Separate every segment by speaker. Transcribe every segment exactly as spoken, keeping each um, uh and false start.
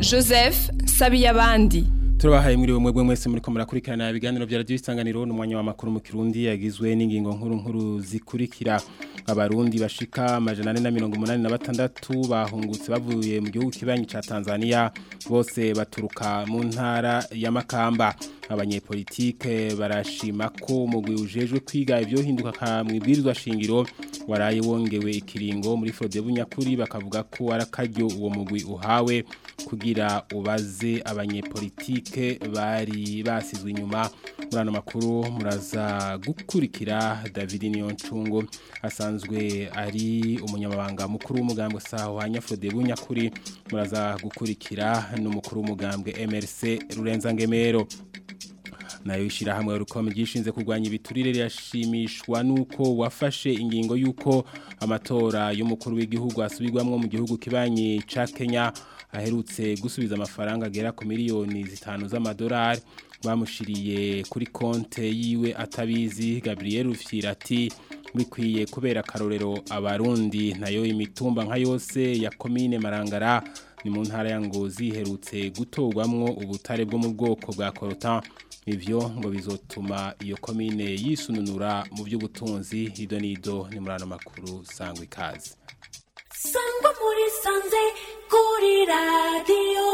Speaker 1: Joseph Sabiyabandi.
Speaker 2: Turabahaye muri bumwe bwe mwese muri ko murakurikirana ibiganiro bya radio isanganiro n'umwanya wa makuru mu Kirundi yagizwe n'ingingo nkuru nkuru zikurikira. Abarundi bashika amajana ane na mirongo umunani na batandatu bahungutse bavuye mu gihugu kibanyi ca Tanzania, bose baturuka mu ntara ya Makamba. Abanyepolitike barashima ko umugwi ujejwe kwiga ivyo hinduka ka mwibwirizwa shingiro waraye wongewe ikiringo muri Frode Bunyakuri, bakavuga ko arakaryo uwo mugwi uhawe kugira ubaze abanyepolitike bari basizwe inyuma. Murano makuru muraza gukurikira David Niyoncungo asanzwe ari umunyamabanga mukuru w'umugambwe Sahwanya Frode Bunyakuri, muraza gukurikira n'umukuru w'umugambwe M R C Rurenza Ngemero. Nayo ishira hamwe rukome gishinze kurwanya ibiturire yashimishwa nuko wafashe ingingo yuko amatora y'umukuru w'igihugu asubirwamwo mu gihugu kibanyi ca Kenya aherutse gusubiza amafaranga agera ku miliyoni zitanu z'amadolari bamushiriye kuri konte yiwe atabizi. Gabriel Rufyira ati bikwiye kubera karorero abarundi. Nayo imitumba nka yose ya komine Marangara ni mu ntara ya Ngozi herutse gutogwamwo ubutare bwo mu bwoko bwa coltan. Ivyo ngo bizotuma iyo komine yisununura mu by'ubutunzi. Ido nido ni murano makuru sangwa ikaze.
Speaker 3: Sangwa muri sanze kuri radio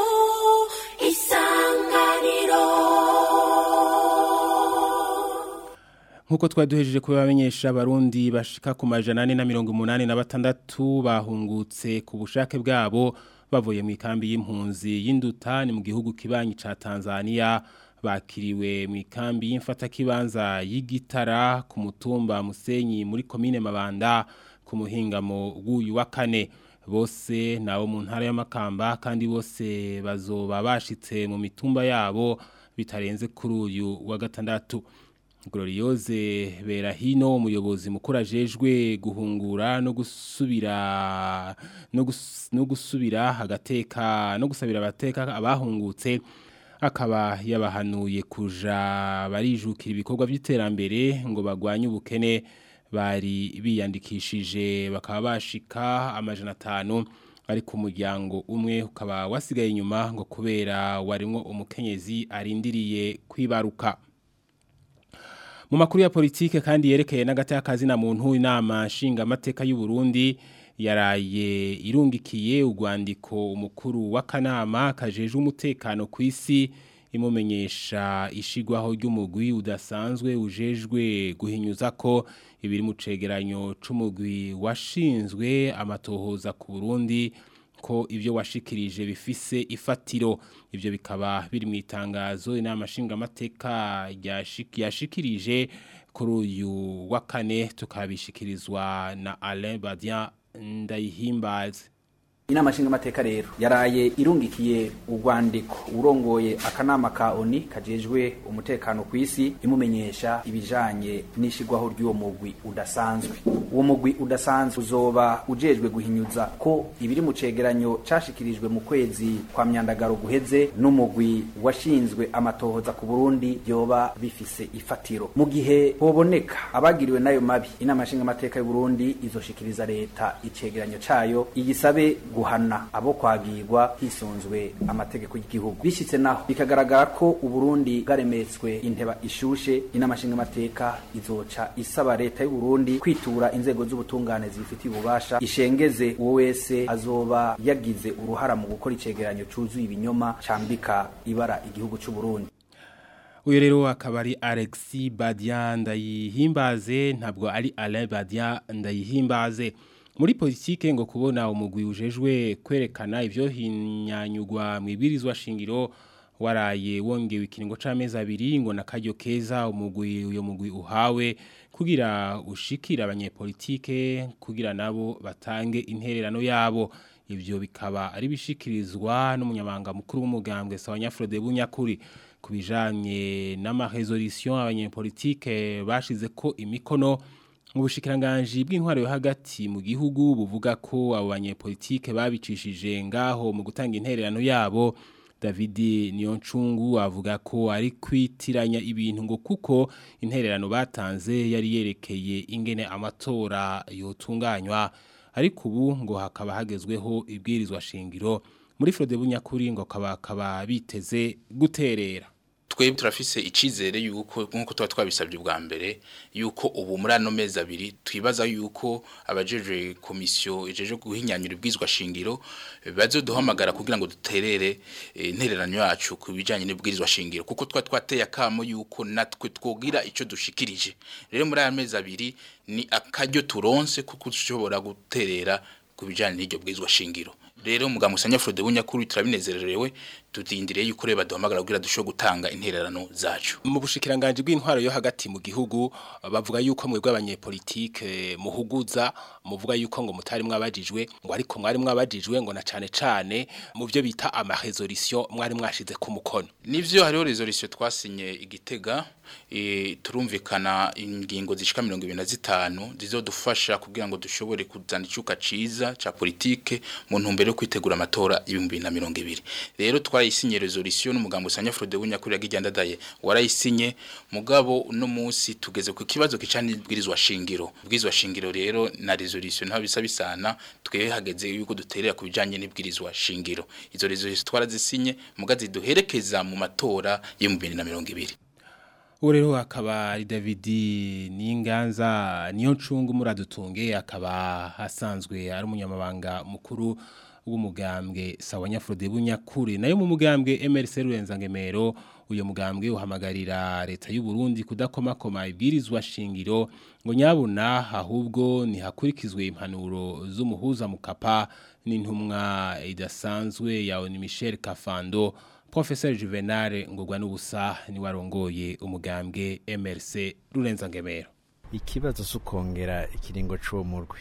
Speaker 3: Isanganiro.
Speaker 2: Nkuko twaduhejeje kubamenyesha, abarundi bashika ku majana ane na mirongo umunani na batandatu bahungutse ku bushake bwabo bavuye mu ikambi y'impunzi y'Induta ni mu gihugu kibanyi ca Tanzania. Bakiriwe mu ikambi y'imfata kibanza y'Igitara ku mutumba Musenyi muri komine Mabanda ku muhingamo w'uyu wa kane. Bose nabo mu ntara ya Makamba, kandi bose bazoba bashitse mu mitumba yabo bitarenze kuri uyu wa gatandatu. Gloriose Berahino, umuyobozi mukuru ajejwe guhungura no gusubira no, gus, no gusubira agateka no gusabira abateka abahungutse, akaba yabahanuye kuja barijukira ibikorwa by'iterambere ngo bagwanye ubukene. Bari biyandikishije bakaba bashika amajana atanu, ariko umuryango umwe ukaba wasigaye inyuma ngo kubera warimwo umukenyezi arindiriye kwibaruka. Mu makuru ya politike kandi yerekeye n'agatakazi na muntu, inama nshinga amateka y'u Burundi yaraye irungikiye urwandiko umukuru w'akanama kajeje umutekano ku isi imumenyesha ishigwaho ry'umugwi udasanzwe ujejwe guhinyuza ko ibiri mu cegeranyo c'umugwi washinzwe amatohoza ku Burundi ko ivyo washikirije bifise ifatiro. Ivyo bikaba biri mu itangazo inama nshinga amateka yashikirije kuri uyu wa kane, tukabishikirizwa na Alain Badian Ndayihimbaze.
Speaker 4: Inama nshinga amateka rero yaraye irungikiye urwandiko urongoye akanama ka O N U kajejwe umutekano ku isi imumenyesha ibijanye n'ishigwaho ry'uwo mugwi udasanzwe. Uwo mugwi udasanzwe uzoba ujejwe guhinyuza ko ibiri mu cegeranyo cashikirijwe mu kwezi kwa myandagaro guheze n'umugwi washinzwe amatohoza ku Burundi yoba bifise ifatiro. Mu gihe hoboneka abagiriwe nayo mabi, inama nshinga amateka y'u Burundi izoshikiriza leta icegeranyo cayo igisabe guhana abo kwagirwa hisunzwe amategeko y'igihugu. Bishitse naho bikagaragara ko u Burundi bwaremetswe inteba ishushe, inama nshinga amateka izoca isaba leta y'u Burundi kwitura inzego z'ubutungane zifitiye ububasha ishengeze uwo wese azoba yagize uruhara mu gukora icegeranyo cuzuye ibinyoma cambika ibara igihugu c'u Burundi.
Speaker 2: Uyo rero akaba ari Alexis Badian Ndayihimbaze, ntabwo ari Alain Badian Ndayihimbaze. Muri politike ngo kubona umugwi ujejwe kwerekana ivyo hinyanyugwa mu ibirizwa shingiro waraye wongewe ikiringo c'amezi abiri, ngo nakaryo keza umugwi uyo mugwi uhawe kugira ushikira abanyepolitike kugira nabo batange intererano yabo. Ivyo bikaba ari bishikirizwa n'umunyamabanga mukuru w'umugambwe Sahwanya Frode Bunyakuri kubijanye n'amaresolution abanyepolitike bashize ko imikono. Ubushikiranganji bw'intwaro yo hagati mu gihugu buvuga ko abo banyepolitike babicishije ngaho mu gutanga intererano yabo. David Niyoncungu avuga ko ari kwitiranya ibintu ngo kuko intererano batanze yari yerekeye ingene amatora yotunganywa, ariko ubu ngo hakaba hagezweho ibwirizwa shingiro muri Frode Bunyakuri ngo kaba kaba biteze guterera.
Speaker 5: Twebwe turafise icizere yuko nkuko twa twabisabye ubwa mbere yuko ubu muri ano mezi abiri twibaza yuko abajeje komisiyo ejeje guhinyanyura ibwizwa shingiro bazoduhamagara kugira ngo duterere intererano yacu kubijanye n'ibwizwa shingiro kuko twa twateye akamo yuko natwe twogira ico dushikirije. Rero muri aya mezi abiri ni akaryo turonse kuko dushobora guterera kubijanye n'iryo bwizwa shingiro. Rero mugamusanya Frode Bunyakuri turabinezererewe tutindire yuko reba duhamagara kugira dushobe gutanga intererano zacu.
Speaker 2: Mu bushikiranganje bw'intwaro yo hagati mu gihugu bavuga yuko mwebwe abanyepolitike muhuguza muvuga yuko ngo mutari mwabajijwe ngo ariko mwari mwabajijwe ngo na cane cane mu byo bita ama resolution mwari mwashize ku mukono.
Speaker 5: Nivyo hariho resolution twasinye Igitega e, turumvikana ingingo zishika mirongo ibiri na zitanu zizodufasha kugira ngo dushobore kuzana icuka ciza ca politike mu ntumbero yo kwitegura amatora ibihumbi bibiri na mirongo ibiri. Rero twarayisinye resolution n'umugambo Sanya Frode Bunyakuri yagijyandadaye warayisinye mugabo uno munsi tugeze ku kibazo kicani bwirizwa shingiro. Bwirizwa shingiro rero na resolution nta bisa bisana twebwe hageze yuko duterera kubijanye n'ibwirizwa shingiro. Izo resolution twarazisinye mugazi duherekeza mu matora y'ibihumbi bibiri na mirongo ibiri.
Speaker 2: Urero akaba ari David Ninganza niyo ncungu muradutunge akaba hasanzwe ari umunyamabanga mukuru w'umugambwe Sawanya Frode Bunyakuri nayo mu mugambwe M R C Rurenzangemero uyo mugambwe uhamagarira leta y'u Burundi kudakomakoma ibwirizwa shingiro ngo nyabuna ahubwo ni hakurikizwe impanuro z'umuhuza mukapa n'intumwa idasanzwe ya Oni Michel Kafando. Professor Juvenal ngogwa n'ubusa ni warongoye umugambwe M R C Rurenzangemero.
Speaker 6: Ikibazo sukongera ikiringo cyo murwi.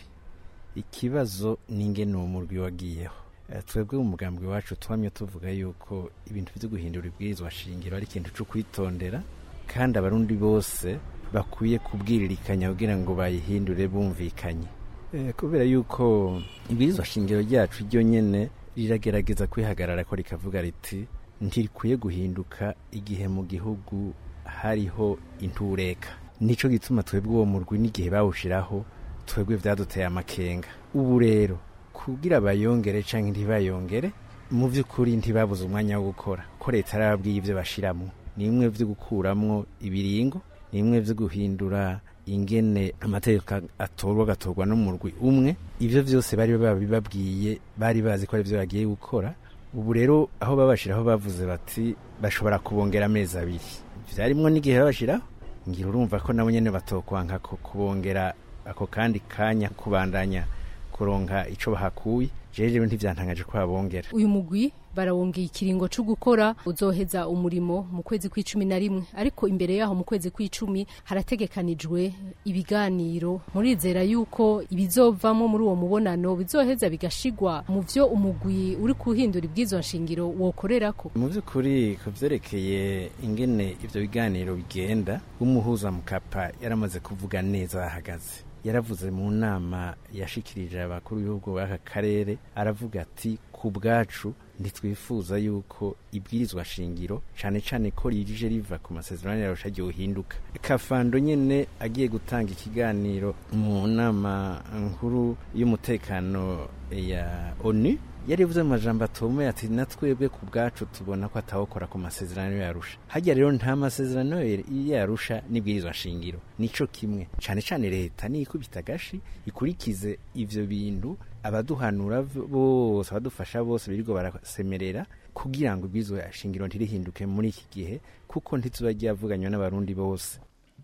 Speaker 6: Ikibazo ninge no murwi wagiyeho. Twebwe umugambwe wacu twamye tuvuga yuko ibintu byo guhindura ibwirizwa shingiro ari ikintu cyo kwitondera kandi abarundi bose bakwiye kubwiririkanya kugira ngo bayihindure bumvikanye. E, kubera yuko ibwirizwa shingiro ryacu ryo nyene riragerageza kwihagarara ko rikavuga riti ntirikwiye guhinduka igihe mu gihugu hariho intureka. Nico gituma twebwe uwo murwi n'igihe bawushiraho twebwe vyaduteye amakenga. Ubu rero kugira bayongere canke ntibayongere mu vy'ukuri ntibabuze umwanya wo gukora ko leta arababwiye ivyo bashiramo nimwe vyo gukuramwo ibiringo nimwe vyo guhindura ingene amategeko atorwa gatorwa no murwi umwe. Ivyo vyose bari babibabwiye bari bazi ko ari vyo bagiye gukora. Ubu rero aho babashiraho bavuze bati bashobora kubongera amezi abiri vyarimwo n'igihe babashiraho ngira urumva ko nabo nyene batokwanka ko kubongera ako kandi kanya kubandanya kuronka ico bahakuye. Jeje ntivyantangaje ko babongera
Speaker 7: uyu mugwi barawongeye ikiringo cyo gukora uzoheza umurimo mu kwezi kw'icumi na rimwe ariko imbere yaho mu kwezi kw'icumi harategekanijwe ibiganiro murizera yuko ibizovamo muri uwo mubonano bizoheza bigashigwa mu vyo umugwi uri kuhindura ibwizo nshingiro wokorerako.
Speaker 6: Mu vy'ukuri kuvyerekeye ingene ivyo biganiro bigenda umuhuza mukapa yaramaze kuvuga neza ahagaze. Yaravuze mu nama yashikirije abakuru b'ibihugu b'aka karere aravuga ati ku bwacu ntitwifuza yuko ibwirizwa shingiro cane cane ko rije riva ku masezerano yarusha giye uhinduka. Kafando nyene agiye gutanga ikiganiro mu nama nkuru y'umutekano ya ONU yarivuze mu majambo atome ati natwebwe ku bwacu tubona ko atawokora ku masezerano yarusha. Hajya rero nta masezerano yarusha n'ibwirizwa shingiro nico kimwe cane cane leta ni ikubita gashi ikurikize ivyo bintu abaduhanura bose abadufasha bose birirgo barasemerera kugira ngo ibwirizwa shingiro ntirihinduke muri iki gihe kuko ntitubagiye avuganywa n'abarundi bose.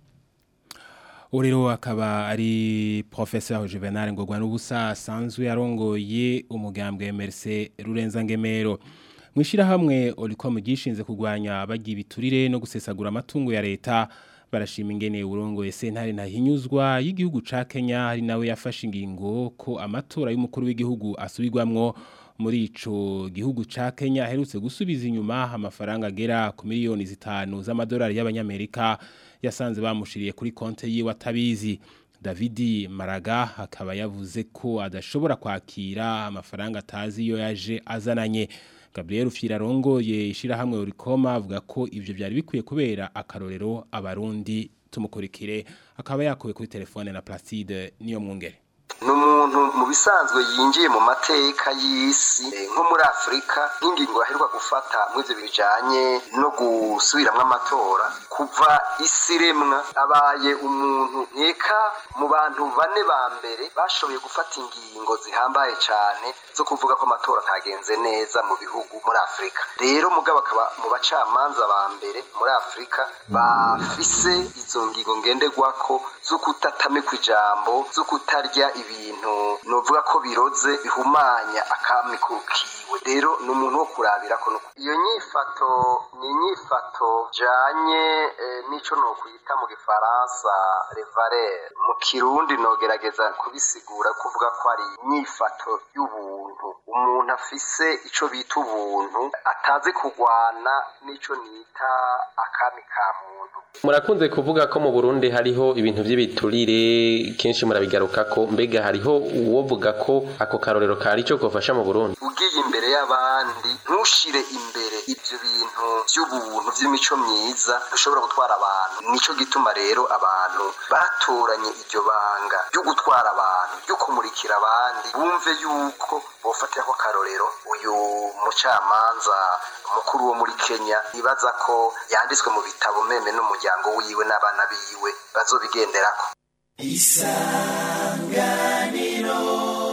Speaker 2: Urero akaba ari Professor Juvenal ngogwa n'ubusa sanzwe yarongoye umugambwe M R C Rurenzangemero. Mwishira hamwe Olicom gishinze kugwanya abagiye biturire no gusesagura amatungo ya leta barashima ingene urongoye sentare ntahinyuzwa y'igihugu ca Kenya hari nawe yafashe ingingo ko amatora y'umukuru w'igihugu asubirwamwo muri ico gihugu ca Kenya herutse gusubiza inyuma amafaranga agera ku miliyoni zitanu z'amadolari y'abanyamerika yasanze bamushiriye kuri konte yiwe atabizi. David Maraga akaba yavuze ko adashobora kwakira amafaranga atazi yo yaje azananye. Gabriel Firarongoye ishira hamwe urikoma avuga ko ivyo byari bikwiye kubera akarorero abarundi tumukurikire akaba yakuye kuri telefone na Placide niyo mwungere.
Speaker 8: Numu umuntu mu bisanzwe yinjiye mu mateka y'isi nko muri Afrika nk'ingingo aheruka gufata mu ivyo bijanye no gusubiramwo amatora kuva isi remwa abaye umuntu nkeka mu bantu bane ba mbere bashoboye gufata ingingo zihambaye cane zo kuvuga ko amatora atagenze neza mu bihugu muri Afrika. Rero mugabo akaba mu bacamanza ba mbere muri Afrika bafise izo ngingo ngenderwako zo kutatame kwijambo zo kutarya ibintu novuga ko biroze bihumanya akami kukiwe. Rero n'umuntu wo kurabira ko iyo nyifato ni nyifato janye eh, nico no kuyita mu gifaransa revaler mu kirundi nogerageza kubisigura kuvuga ko ari nyifato y'ubuntu umuntu afise ico bita ubuntu ataze kugwana nico nita akami ka muntu.
Speaker 9: Murakunze kuvuga ko mu Burundi hariho ibintu by'ibiturire kenshi murabigaruka ko mbega hariho uwovuga ko ako karorero kari cyo kofasha mu Burundi
Speaker 8: ugiye imbere y'abandi ntushire imbere ivyo bintu by'ubuntu by'imico myiza ushobora gutwara abantu nico gituma rero abantu batoranye iryo banga byo gutwara abantu byo kumurikira abandi bumve yuko bofatira ko karorero uyu mucamanza mukuru wo muri Kenya ibaza ko yanditswe mu bitabo meme n'umuryango wiwe n'abana biwe bazobigenderako.
Speaker 10: Isanganiro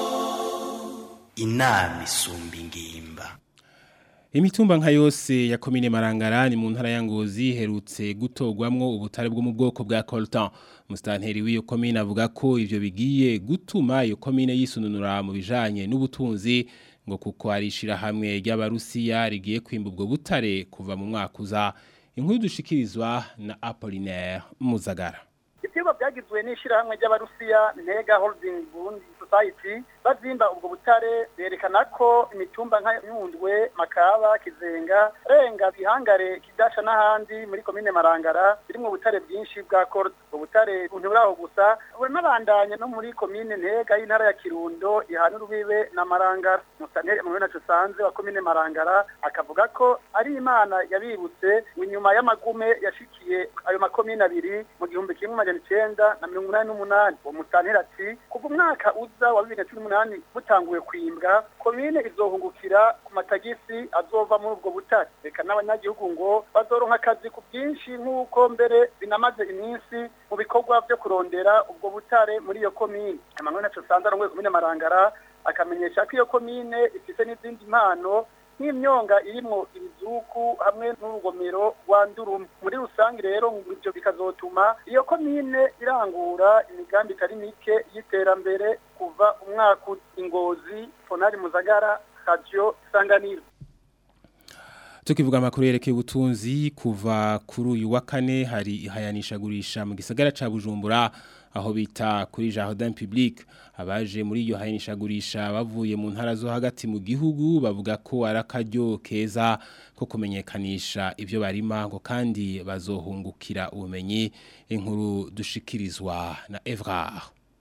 Speaker 10: inama isumba ingimba.
Speaker 2: Imitumba nka yose ya komine Marangara ni mu ntara ya Ngozi herutse gutogwamwo ubutare bwo mu bwoko bwa coltan. Mustanteri w'iyo komine avuga ko ivyo bigiye gutuma iyo komine yisununura mu bijanye n'ubutunzi ngo kuko arishira hamwe ry'abarusiya rigiye kwimba ubwo butare kuva mu mwaka uza. Inkuru dushikirizwa na Apollinaire Muzagara.
Speaker 11: Ivyigwa byagizwe n'ishirahamwe ry'abarusiya Ntega Holding Burundi Society bazimba ubwo butare berekana ko imitumba nka Nyundwe, Makaba, Kizenga, Renga, Bihangare, Kidasha n'ahandi muri komine Marangara birimo ubutare bwinshi bwa coltan. Ubwo butare ntiburaho gusa buranabandanye no muri komine Ntega y'intara ya Kirundo ihana urubibe na Marangara. Musanteri mu bena tusanze wa komine Marangara akavuga ko ari Imana yabibutse inyuma y'amagume yashikiye ayo makomine abiri mu gihumbi kimwe amajana icenda na mirongo inani n'umunani. Uwo musanteri ati kuva umwaka uza wa bibiri na cumi n'umunani butanguye kwimbwa komine izohungukira ku matagisi azova muri ubwo butare. Reka n'abanyagihugu ngo bazoronka akazi ku bwinshi nk'uko mbere binamaze iminsi mu bikorwa byo kurondera ubwo butare muri iyo komine. Emmanuel Nacho Sanza arongoye komine Marangara akamenyesha ko iyo komine ifise n'izindi mpano nk'imyonga irimo ibizuku hamwe n'urugomero rwa Ndurumu. Muri rusange rero ibyo bikazotuma iyo komine irangura imigambi itari mike y'iterambere kuva umwaka Ingozi. Fonari Muzagara, Radio Isanganiro.
Speaker 2: Tukivuga amakuru yerekeye ubutunzi kuva kuri uyu wa kane hari ihayanishagurisha mu gisagara ca Bujumbura aho bita kuri Jardin Public. Abaje muri iyo hayanishagurisha bavuye mu ntara zo hagati mu gihugu bavuga ko arakaryo keza ko kumenyekanisha ivyo barima ngo kandi bazohungukira ubumenyi. Inkuru dushikirizwa na Evrar.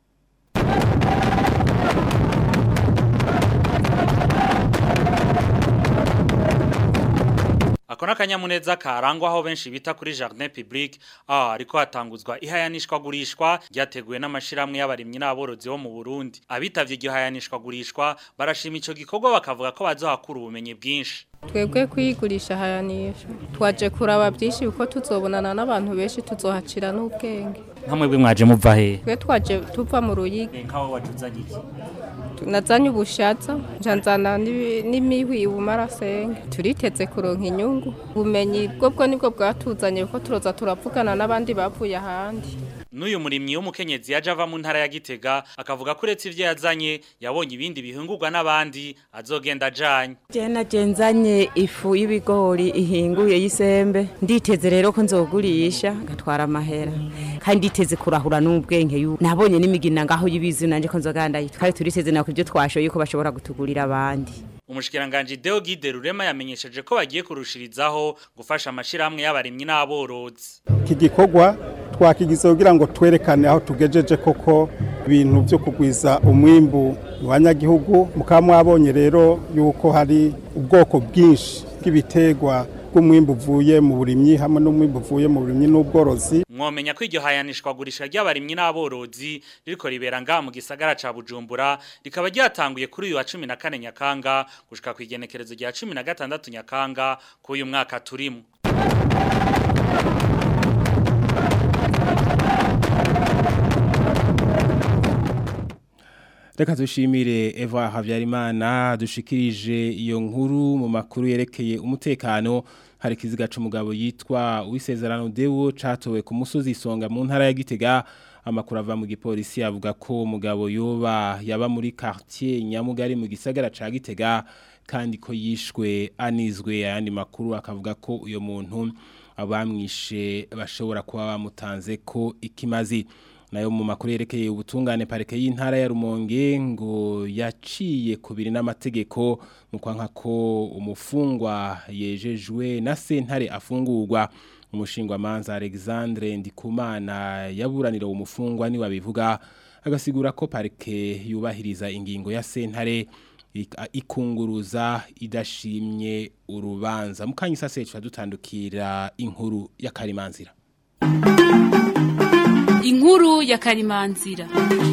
Speaker 12: Akona kanyamuneza karangwa aho benshi bita kuri Jardin Public ah ariko hatanguzwa ihayanishwa gurishwa ryateguwe n'amashiramwe y'abarimyi n'aborozi bo mu Burundi. Abitavye igihayanishwa gurishwa barashima ico gikorwa bakavuga ko bazohakura ubumenyi bwinshi.
Speaker 13: Twebwe kwigurisha hayanisha twaje kuraba byinshi uko tuzobonana n'abantu benshi tuzohacira n'ubwenge.
Speaker 12: Nkamwe bwe mwaje muva he?
Speaker 13: Twe twaje tuva mu Ruyigi.
Speaker 12: Nkaho wajuzanye iki?
Speaker 13: Nazanye ubushatsa njanzana n'imihwi ubumarasenga turiteze kuronka inyungu ubumenyi bwo bwo nibwo bwatuzanye uko turoza turavugana n'abandi bavuye ahandi.
Speaker 12: N'uyu murimyi w'umukenyezi yaje ava mu ntara ya Gitega akavuga ko uretse ivyo yazanye yabonye ibindi bihingurwa n'abandi azogenda ajanye.
Speaker 14: Je nagenzanye ifu y'ibigori ihinguye yisembe nditeze rero ko nzogurisha gatwara amahera kandi nditeze kurahura n'ubwenge yu nabonye n'imigina ngaho yibizi nanje ko nzoganda yitwa turiteze nako ibyo twashoye ko bashobora gutugurira abandi.
Speaker 12: Umushikiranganje Deo Guide Rurema yamenyesheje ko bagiye kurushirizaho gufasha amashiramwe y'abarimyi n'aborozi.
Speaker 15: Iki gikorwa twakigize kugira ngo twerekane aho tugejeje koko ibintu byo kugwiza umwimbu wanyagihugu. Mukamwabonye rero yuko hari ubwoko bwinshi bw'ibiterwa bw'umwimbu uvuye mu burimyi hamwe n'umwimbu uvuye mu burimyi n'ubworozi.
Speaker 12: Mwomenya ko iryo hayanishwa gurisha ry'abarimyi n'aborozi ririko ribera nga mu gisagara ca Bujumbura rikaba ryatanguye kuri uyu wa cumi na kane Nyakanga gushika ku igenekerezo rya cumi na gatandatu Nyakanga ku uyu mwaka turimo.
Speaker 2: Reka dushimire Eva Havyarimana dushikirije iyo nkuru mu makuru yerekeye umutekano. Hari kiziga c'umugabo yitwa Uwisezerano Deo catowe ku musozi Isonga mu ntara ya Gitega. Amakuru ava mu gipolisi avuga ko umugabo yoba yaba muri quartier Nyamugari mu gisagara ca Gitega kandi ko yishwe anizwe. Ayandi makuru akavuga ko uyo muntu abamwishe bashobora kuba bamutanze ko ikimazi. Nayo mu makuru yerekeye ubutungane parike y'intara ya Rumonge ngo yaciye kubiri n'amategeko mu kwanka ko umufungwa yejejwe na sentare afungurwa. Umushingwa manza Alexandre Ndikumana yaburanira umufungwa ni wabivuga agasigura ko parike yubahiriza ingingo ya sentare ikunguruza idashimye urubanza. Mukanyisa secha dutandukira inkuru ya Karimanzira.
Speaker 16: Inkuru ya Karimanzira.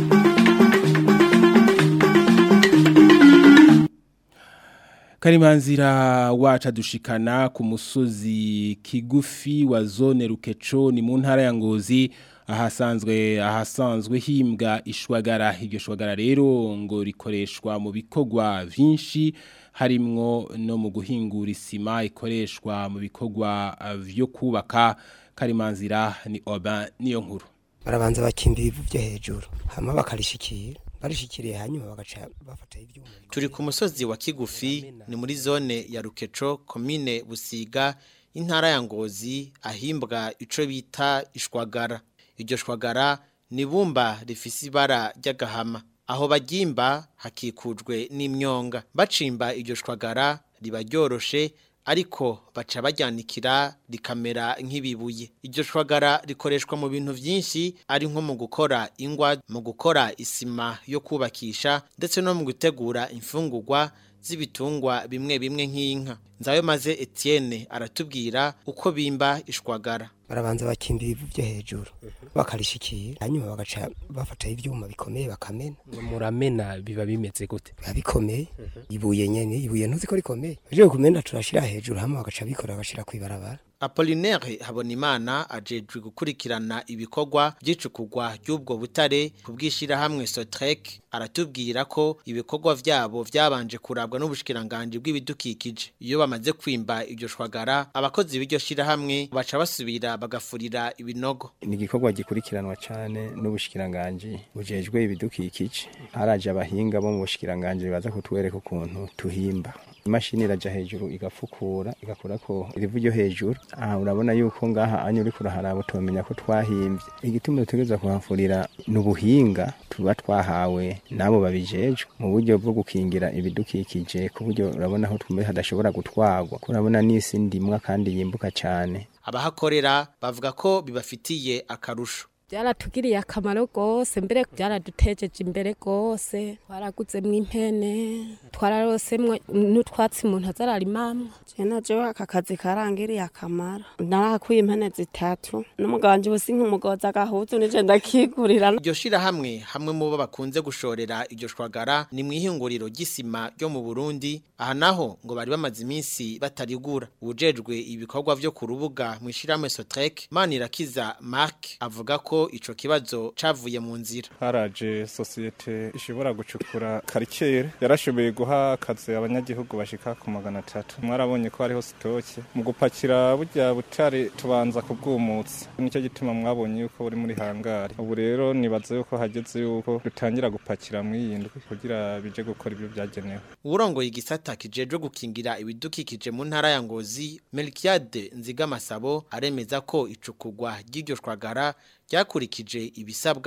Speaker 2: Karimanzira waca dushikana ku musozi kigufi wa zone Rukeco ni mu ntara ya Ngozi ahasanzwe ahasanzwe himbwa ishwagara. Iryo shwagara rero ngo rikoreshwa mu bikogwa vyinshi harimwo no mu guhingura isima ikoreshwa mu bikogwa vyo kubaka. Karimanzira ni oba niyo nkuru.
Speaker 17: Barabanza bakimba ibivu byo hejuru hama bakarishikira barishikiriye hanyuma bagaca bafata ivyuma.
Speaker 18: Turi ku musozi wa Kigufi ni muri zone ya Rukeco commune Busiga intara ya Ngozi ahimbwa ico bita ishwagara. Iryo shwagara ni bumba rifisi ibara ry'agahama aho bagimba hakikujwe n'imyonga. Bacimba iryo shwagara riba ryoroshe ariko baca bajyanikira rikamera nk'ibibuye. Iryo shwagara rikoreshwa mu bintu vyinshi ari nko mu gukora ingwa, mu gukora isima yo kubakisha ndetse no mu gutegura imfungurwa z'ibitungwa bimwe bimwe nk'inka. Nzayo maze Etienne aratubwira uko bimba ishwagara.
Speaker 17: Barabanza bakimba ibivu byo hejuru bakarishikira hanyuma bagaca bafata ivyuma bikomeye bakamena.
Speaker 19: Muramena biba bimeze gute?
Speaker 17: Biba bikomeye ibuye nyene ibuye ntuzi ko rikomeye. Aje kumena turashira hejuru hama bagaca bikora bashira kwibarabara.
Speaker 18: Apollinaire Habonimana ajejwe gukurikirana ibikorwa by'icukugwa ry'ubwo butare kubwishira hamwe Sotrek aratubwira ko ibikorwa vyabo vyabanje kurabwa n'ubushikiranganje bw'ibidukikije. Iyo bamaze kwimba iryo shwagara abakozi b'iryo shira hamwe baca basubira bagafurira ibinogo.
Speaker 20: Ni igikorwa gikurikiranwa cyane n'ubushikiranganje bujejwe ibidukikije. Haraje abahinga bo mu bushikiranganje baza kutwereka ukuntu tuhimba. Imashini iraja hejuru igafukura igakora ko irivu ryo hejuru. Aha urabona yuko ngaha anyu uri kuraharaba utomenya ko twahimbye. Igituma dutegereza kuhafurira n'ubuhinga tuba twahawe nabo babijejwe mu buryo bwo gukingira ibidukikije ku buryo urabona aho twumbe hadashobora gutwagwa. Kurabona n'isi ndimwa kandi yimbuka cyane.
Speaker 18: Abahakorera bavuga ko bibafitiye akarusho.
Speaker 13: Byaratugiriye akamaro gose mbere byaradutejeje imbere gose twaraguze mu impene twararosemwe n'utwatsi umuntu azararimamwe.
Speaker 21: Jena jewe aka kazi karangiriye akamaro narakuye impene zitatu n'umuganje busi nk'umugoza gahuzu nije ndakigurira.
Speaker 18: Iryo shira hamwe hamwe mu bo bakunze gushorera iryo shwagara ni mwihinguriro gisima ryo mu Burundi. Aha naho ngo bari bamaze iminsi batarigura. Ubujejwe ibikorwa vyo ku rubuga mwishirahamwe Sotrek Manirakiza Mark avuga ko ico kibazo cavuye mu nzira.
Speaker 22: Haraje societe ishobora gucukura karikere yarashoboye guha akazi abanyagihugu bashika ku magana atatu. Mwarabonye ko hariho stoke mu gupakira burya butare tubanza kubwumutsa. Nicyo gituma mwabonye yuko buri muri hangari. Ubu rero nibaze yuko hageze yuko dutangira gupakira mu yindwi kugira bije gukora ibyo byagenewe.
Speaker 18: Urongoye igisata kijeje gukingira ibidukikije mu ntara ya Ngozi Melkiade Nzigamasabo aremeza ko icukugwa ry'iryo shwagara ryakurikije ibisabwa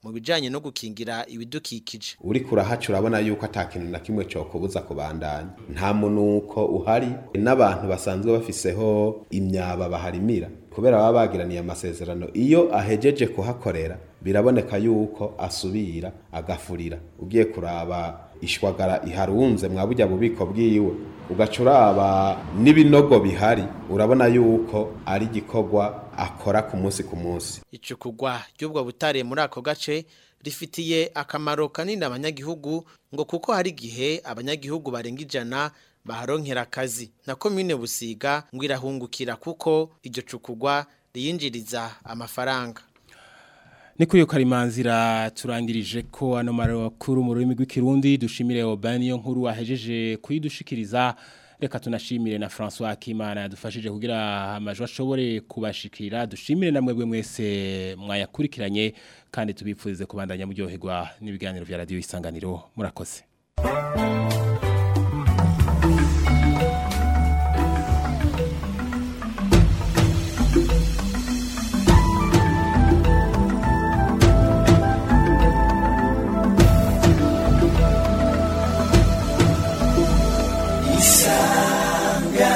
Speaker 18: mu bijanye no gukingira ibidukikije.
Speaker 1: Uri kurahaca urabona yuko atakintu na kimwe cyo kubuza kubandanya. Nta munuko uhari n'abantu basanzwe bafiseho imyaba baharimira kubera baba bagiraniye amasezerano iyo ahejeje kuhakorera biraboneka yuko asubira agafurira. Ugiye kuraba ishwagara iharunze mwabujya bubiko bwiwe ugacuraba n'ibinogo bihari urabona yuko ari gikorwa akora ku munsi ku munsi.
Speaker 18: Icukugwa ry'ubwo butare muri ako gace rifitiye akamaro kanini abanyagihugu ngo kuko hari gihe abanyagihugu barenga ijana baharonkera akazi na komine Busiga ngo irahungukira kuko iryo cukugwa riyinjiriza amafaranga.
Speaker 2: Ni kuri yo Karimanzira turangirije ko ano makuru mu rurimi rw'ikirundi dushimire Obaniyo nkuru ahejeje kuyidushikiriza. Reka tunashimire na François Akimana yadufashije kugira amajwi ashobore kubashikira. Dushimire na mwebwe mwese mwayakurikiranye kandi tubipfurize kubandanya muryoherwa n'ibiganiro vya Radio Isanganiro. Murakoze.